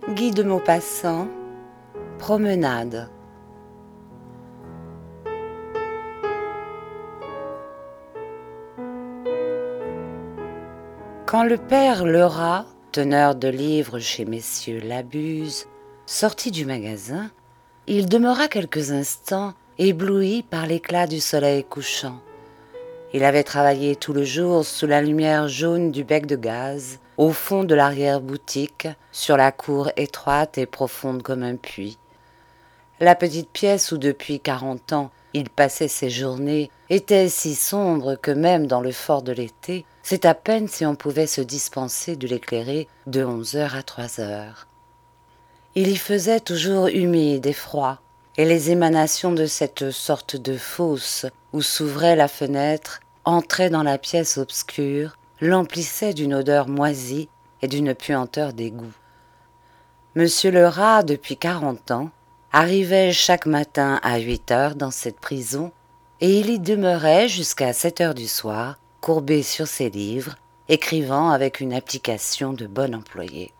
Guy de Maupassant, Promenade. Quand le père Lerat, teneur de livres chez messieurs Labuse, sortit du magasin, il demeura quelques instants ébloui par l'éclat du soleil couchant. Il avait travaillé tout le jour sous la lumière jaune du bec de gaz, au fond de l'arrière-boutique, sur la cour étroite et profonde comme un puits. La petite pièce où depuis 40 ans il passait ses journées était si sombre que même dans le fort de l'été, c'est à peine si on pouvait se dispenser de l'éclairer de 11h à 3h. Il y faisait toujours humide et froid, et les émanations de cette sorte de fosse où s'ouvrait la fenêtre entraient dans la pièce obscure, l'emplissaient d'une odeur moisie et d'une puanteur d'égout. Monsieur Lerat, depuis 40 ans, arrivait chaque matin à 8h dans cette prison, et il y demeurait jusqu'à 7h du soir, courbé sur ses livres, écrivant avec une application de bon employé.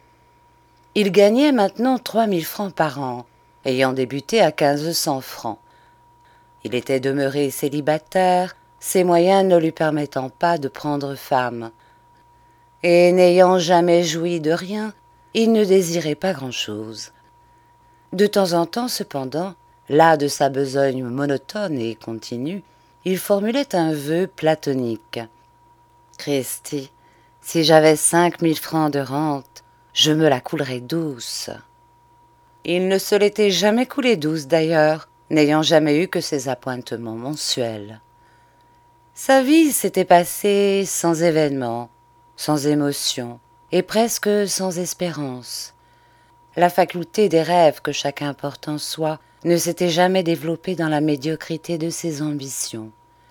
Il gagnait maintenant 3000 francs par an, ayant débuté à 1500 francs. Il était demeuré célibataire, ses moyens ne lui permettant pas de prendre femme. Et n'ayant jamais joui de rien, il ne désirait pas grand-chose. De temps en temps, cependant, las de sa besogne monotone et continue, il formulait un vœu platonique. « Christi, si j'avais 5000 francs de rente, je me la coulerais douce. » Il ne se l'était jamais coulée douce d'ailleurs, n'ayant jamais eu que ses appointements mensuels. Sa vie s'était passée sans événements, sans émotion et presque sans espérance. La faculté des rêves que chacun porte en soi ne s'était jamais développée dans la médiocrité de ses ambitions.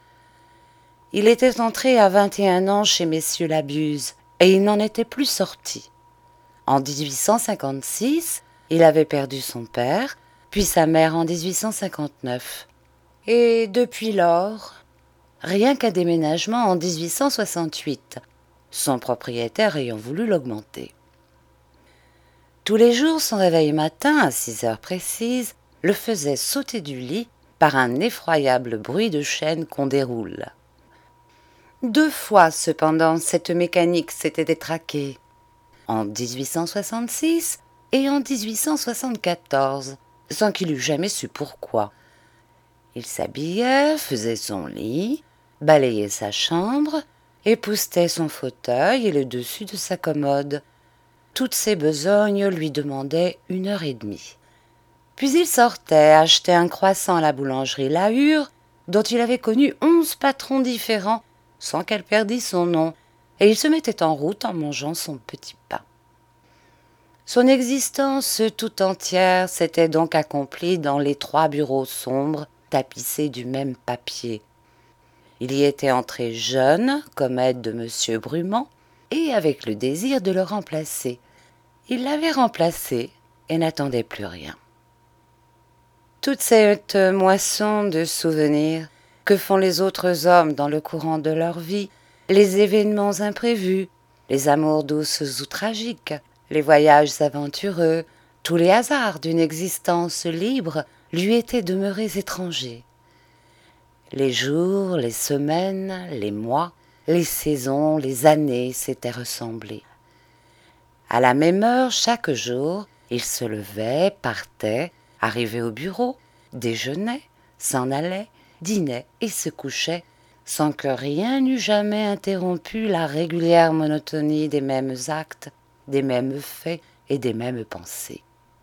Il était entré à 21 ans chez messieurs Labuse et il n'en était plus sorti. En 1856, il avait perdu son père, puis sa mère en 1859. Et depuis lors, rien qu'un déménagement en 1868, son propriétaire ayant voulu l'augmenter. Tous les jours, son réveil matin, à 6h précises, le faisait sauter du lit par un effroyable bruit de chaîne qu'on déroule. 2 fois, cependant, cette mécanique s'était détraquée, en 1866 et en 1874, sans qu'il eût jamais su pourquoi. Il s'habillait, faisait son lit, balayait sa chambre, époussetait son fauteuil et le dessus de sa commode. Toutes ses besognes lui demandaient 1h30. Puis il sortait, achetait un croissant à la boulangerie La Hure, dont il avait connu 11 patrons différents, sans qu'elle perdît son nom, et il se mettait en route en mangeant son petit pain. Son existence tout entière s'était donc accomplie dans les 3 bureaux sombres, tapissés du même papier. Il y était entré jeune, comme aide de M. Brumand, et avec le désir de le remplacer. Il l'avait remplacé et n'attendait plus rien. Toute cette moisson de souvenirs que font les autres hommes dans le courant de leur vie, les événements imprévus, les amours douces ou tragiques, les voyages aventureux, tous les hasards d'une existence libre lui étaient demeurés étrangers. Les jours, les semaines, les mois, les saisons, les années s'étaient ressemblés. À la même heure chaque jour, il se levait, partait, arrivait au bureau, déjeunait, s'en allait, dînait et se couchait, sans que rien n'eût jamais interrompu la régulière monotonie des mêmes actes, des mêmes faits et des mêmes pensées.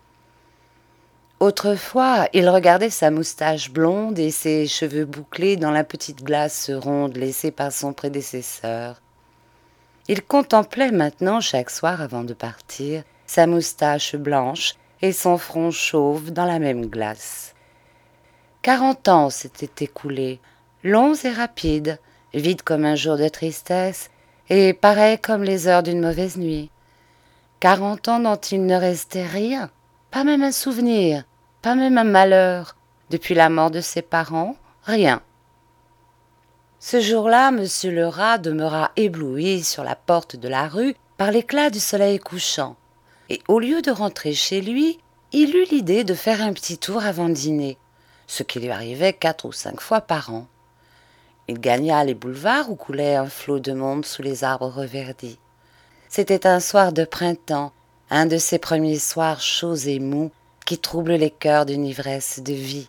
Autrefois, il regardait sa moustache blonde et ses cheveux bouclés dans la petite glace ronde laissée par son prédécesseur. Il contemplait maintenant chaque soir avant de partir sa moustache blanche et son front chauve dans la même glace. 40 ans s'étaient écoulés, longs et rapides, vides comme un jour de tristesse et pareils comme les heures d'une mauvaise nuit. 40 ans dont il ne restait rien, pas même un souvenir, pas même un malheur. Depuis la mort de ses parents, rien. Ce jour-là, M. Lerat demeura ébloui sur la porte de la rue par l'éclat du soleil couchant, et au lieu de rentrer chez lui, il eut l'idée de faire un petit tour avant dîner, ce qui lui arrivait 4 ou 5 fois par an. Il gagna les boulevards où coulait un flot de monde sous les arbres reverdis. C'était un soir de printemps, un de ces premiers soirs chauds et mous qui troublent les cœurs d'une ivresse de vie.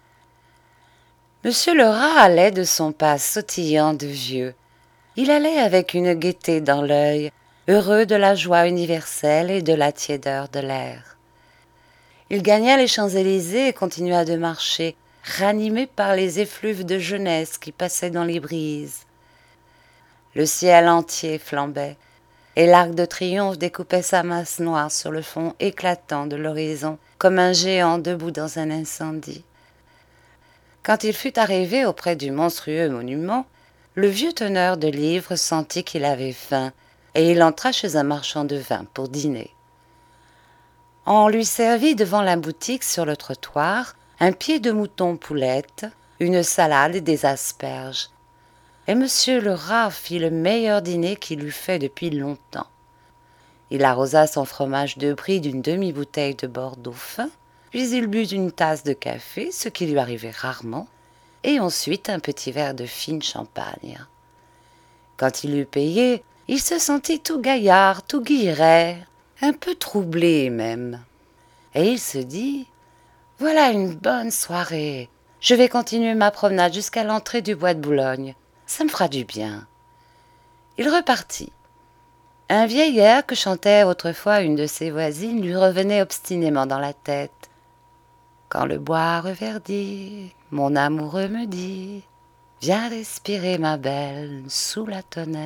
Monsieur le rat allait de son pas sautillant de vieux. Il allait avec une gaieté dans l'œil, heureux de la joie universelle et de la tiédeur de l'air. Il gagna les Champs-Élysées et continua de marcher, ranimé par les effluves de jeunesse qui passaient dans les brises. Le ciel entier flambait, et l'arc de triomphe découpait sa masse noire sur le fond éclatant de l'horizon, comme un géant debout dans un incendie. Quand il fut arrivé auprès du monstrueux monument, le vieux teneur de livres sentit qu'il avait faim, et il entra chez un marchand de vin pour dîner. On lui servit devant la boutique sur le trottoir un pied de mouton poulette, une salade et des asperges. Et monsieur le rat fit le meilleur dîner qu'il eût fait depuis longtemps. Il arrosa son fromage de brie d'une demi-bouteille de Bordeaux fin, puis il but une tasse de café, ce qui lui arrivait rarement, et ensuite un petit verre de fine champagne. Quand il eut payé, il se sentit tout gaillard, tout guilleret, un peu troublé même. Et il se dit « Voilà une bonne soirée. Je vais continuer ma promenade jusqu'à l'entrée du bois de Boulogne. Ça me fera du bien. » Il repartit. Un vieil air que chantait autrefois une de ses voisines lui revenait obstinément dans la tête. Quand le bois reverdit, mon amoureux me dit « Viens respirer ma belle sous la tonnelle. »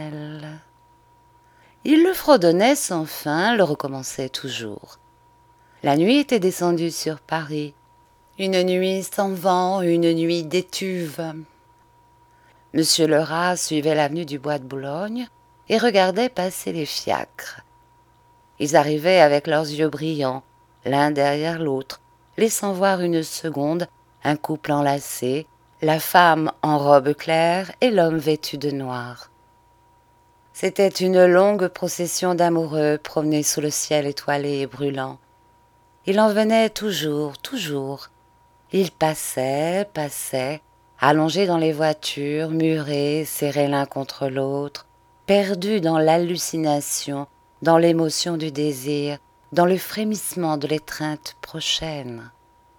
Il le fredonnait sans fin, le recommençait toujours. La nuit était descendue sur Paris, une nuit sans vent, une nuit d'étuve. Monsieur le rat suivait l'avenue du bois de Boulogne et regardait passer les fiacres. Ils arrivaient avec leurs yeux brillants, l'un derrière l'autre, laissant voir une seconde un couple enlacé, la femme en robe claire et l'homme vêtu de noir. C'était une longue procession d'amoureux promenés sous le ciel étoilé et brûlant. Il en venait toujours, toujours. Ils passaient, allongés dans les voitures, murés, serrés l'un contre l'autre, perdus dans l'hallucination, dans l'émotion du désir, dans le frémissement de l'étreinte prochaine.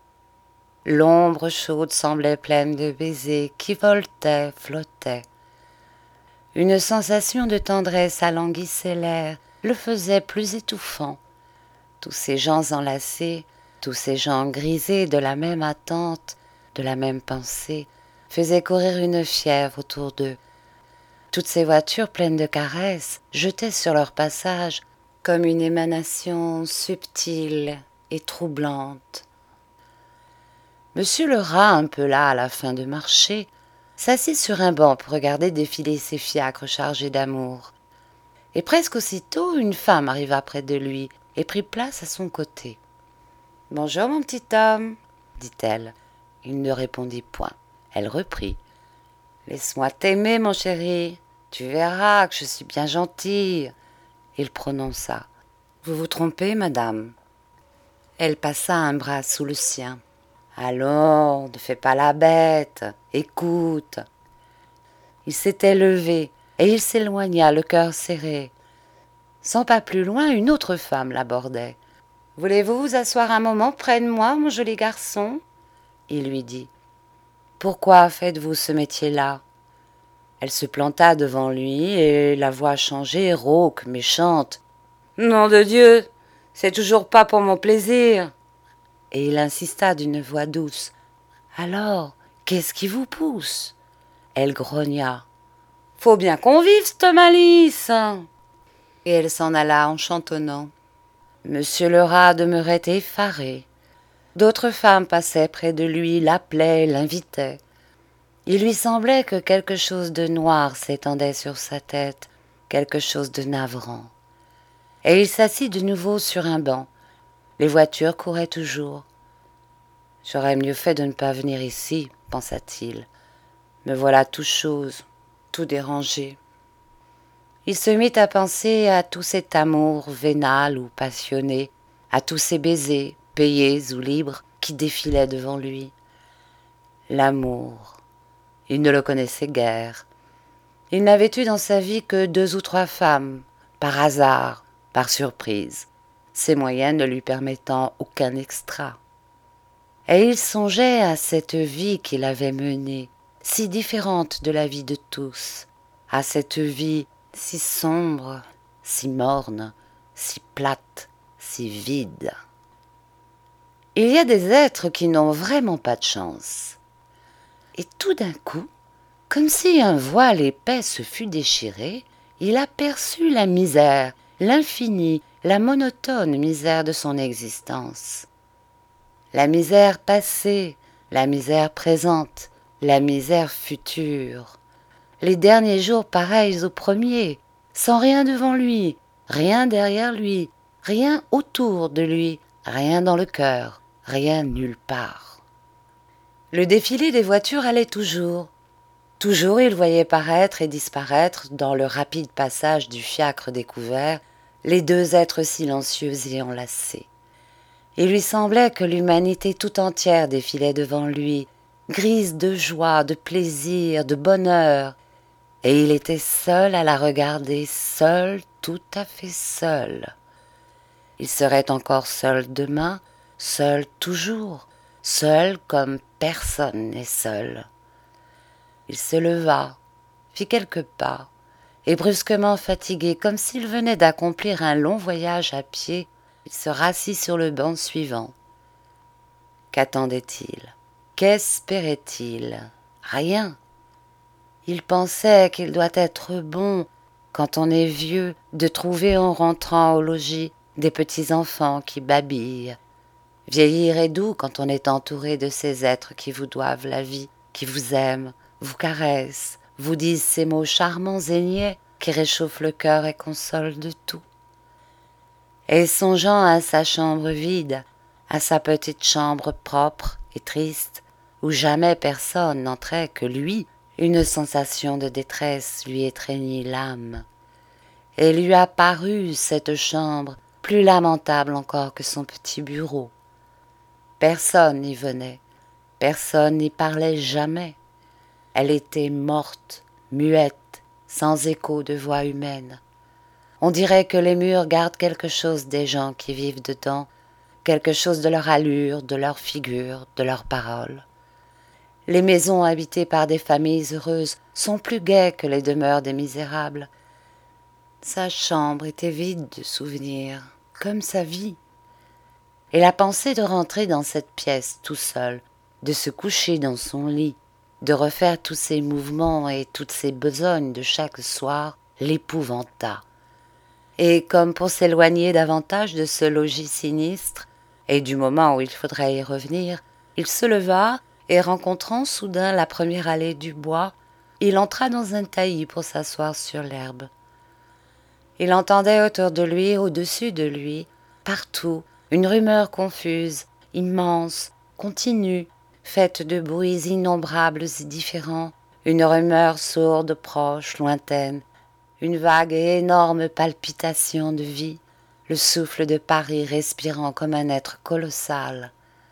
L'ombre chaude semblait pleine de baisers qui voletaient, flottaient. Une sensation de tendresse alanguissait l'air, le faisait plus étouffant. Tous ces gens enlacés, tous ces gens grisés de la même attente, de la même pensée, faisaient courir une fièvre autour d'eux. Toutes ces voitures pleines de caresses jetaient sur leur passage comme une émanation subtile et troublante. Monsieur le rat, un peu las à la fin de marcher, s'assit sur un banc pour regarder défiler ces fiacres chargés d'amour. Et presque aussitôt, une femme arriva près de lui et prit place à son côté. « Bonjour, mon petit homme, » dit-elle. Il ne répondit point. Elle reprit. « Laisse-moi t'aimer, mon chéri. Tu verras que je suis bien gentille. » Il prononça. « Vous vous trompez, madame. » Elle passa un bras sous le sien. « Allons, ne fais pas la bête. Écoute. » Il s'était levé et il s'éloigna, le cœur serré. 100 pas plus loin, une autre femme l'abordait. « Voulez-vous vous asseoir un moment près de moi, mon joli garçon ?» Il lui dit. « Pourquoi faites-vous ce métier-là » Elle se planta devant lui et la voix changée, rauque, méchante. « Nom de Dieu, c'est toujours pas pour mon plaisir !» Et il insista d'une voix douce. « Alors, qu'est-ce qui vous pousse ?» Elle grogna. « Faut bien qu'on vive, c'te malice !» Et elle s'en alla en chantonnant. Monsieur le rat demeurait effaré. D'autres femmes passaient près de lui, l'appelaient, l'invitaient. Il lui semblait que quelque chose de noir s'étendait sur sa tête, quelque chose de navrant. Et il s'assit de nouveau sur un banc. Les voitures couraient toujours. « J'aurais mieux fait de ne pas venir ici, » pensa-t-il. « Me voilà tout chose, tout dérangé. » Il se mit à penser à tout cet amour vénal ou passionné à tous ces baisers, payés ou libres, qui défilaient devant lui. L'amour, il ne le connaissait guère. Il n'avait eu dans sa vie que 2 ou 3 femmes, par hasard, par surprise, ses moyens ne lui permettant aucun extra. Et il songeait à cette vie qu'il avait menée, si différente de la vie de tous, à cette vie si sombre, si morne, si plate, si vide. Il y a des êtres qui n'ont vraiment pas de chance. Et tout d'un coup, comme si un voile épais se fût déchiré, il aperçut la misère, l'infinie, la monotone misère de son existence. La misère passée, la misère présente, la misère future. Les derniers jours pareils aux premiers, sans rien devant lui, rien derrière lui, rien autour de lui, rien dans le cœur, rien nulle part. Le défilé des voitures allait toujours. Toujours il voyait paraître et disparaître dans le rapide passage du fiacre découvert les 2 êtres silencieux et enlacés. Il lui semblait que l'humanité tout entière défilait devant lui, grise de joie, de plaisir, de bonheur, et il était seul à la regarder, seul, tout à fait seul. Il serait encore seul demain, seul toujours, seul comme personne n'est seul. Il se leva, fit quelques pas, et brusquement fatigué, comme s'il venait d'accomplir un long voyage à pied, il se rassit sur le banc suivant. Qu'attendait-il? Qu'espérait-il? Rien. Il pensait qu'il doit être bon, quand on est vieux, de trouver en rentrant au logis des petits-enfants qui babillent. Vieillir est doux quand on est entouré de ces êtres qui vous doivent la vie, qui vous aiment, vous caressent, vous disent ces mots charmants et niais qui réchauffent le cœur et consolent de tout. Et songeant à sa chambre vide, à sa petite chambre propre et triste, où jamais personne n'entrait que lui, une sensation de détresse lui étreignit l'âme. Et lui apparut cette chambre plus lamentable encore que son petit bureau. Personne n'y venait, personne n'y parlait jamais. Elle était morte, muette, sans écho de voix humaine. On dirait que les murs gardent quelque chose des gens qui vivent dedans, quelque chose de leur allure, de leur figure, de leurs paroles. Les maisons habitées par des familles heureuses sont plus gaies que les demeures des misérables. Sa chambre était vide de souvenirs, comme sa vie. Et la pensée de rentrer dans cette pièce tout seul, de se coucher dans son lit, de refaire tous ses mouvements et toutes ses besognes de chaque soir, l'épouvanta. Et comme pour s'éloigner davantage de ce logis sinistre, et du moment où il faudrait y revenir, il se leva et rencontrant soudain la première allée du bois, il entra dans un taillis pour s'asseoir sur l'herbe. Il entendait autour de lui, au-dessus de lui, partout, une rumeur confuse, immense, continue, faite de bruits innombrables et différents, une rumeur sourde, proche, lointaine, une vague et énorme palpitation de vie, le souffle de Paris respirant comme un être colossal.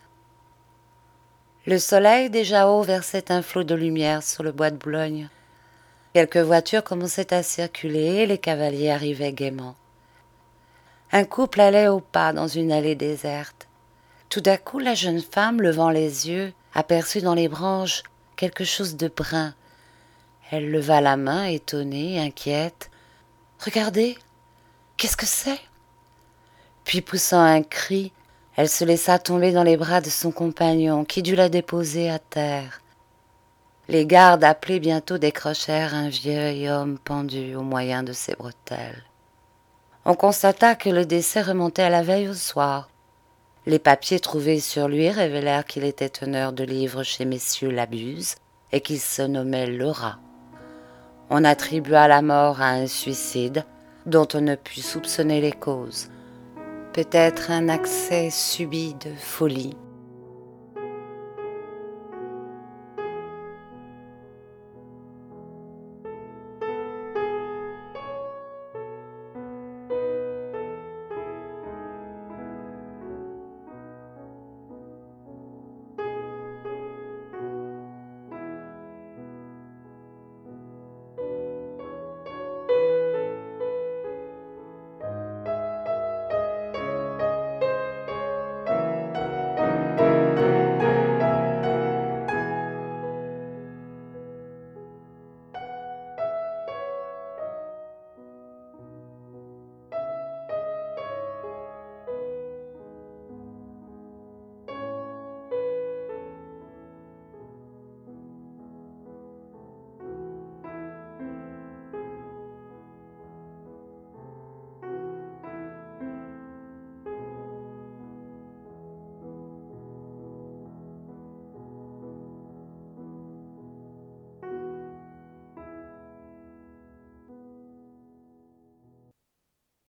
Le soleil déjà haut versait un flot de lumière sur le bois de Boulogne. Quelques voitures commençaient à circuler et les cavaliers arrivaient gaiement. Un couple allait au pas dans une allée déserte. Tout à coup, la jeune femme, levant les yeux, aperçut dans les branches quelque chose de brun. Elle leva la main, étonnée, inquiète. « Regardez, qu'est-ce que c'est ?» Puis poussant un cri, elle se laissa tomber dans les bras de son compagnon, qui dut la déposer à terre. Les gardes appelés bientôt décrochèrent un vieil homme pendu au moyen de ses bretelles. On constata que le décès remontait à la veille au soir. Les papiers trouvés sur lui révélèrent qu'il était teneur de livres chez messieurs Labuse et qu'il se nommait Laura. On attribua la mort à un suicide dont on ne put soupçonner les causes. Peut-être un accès subit de folie.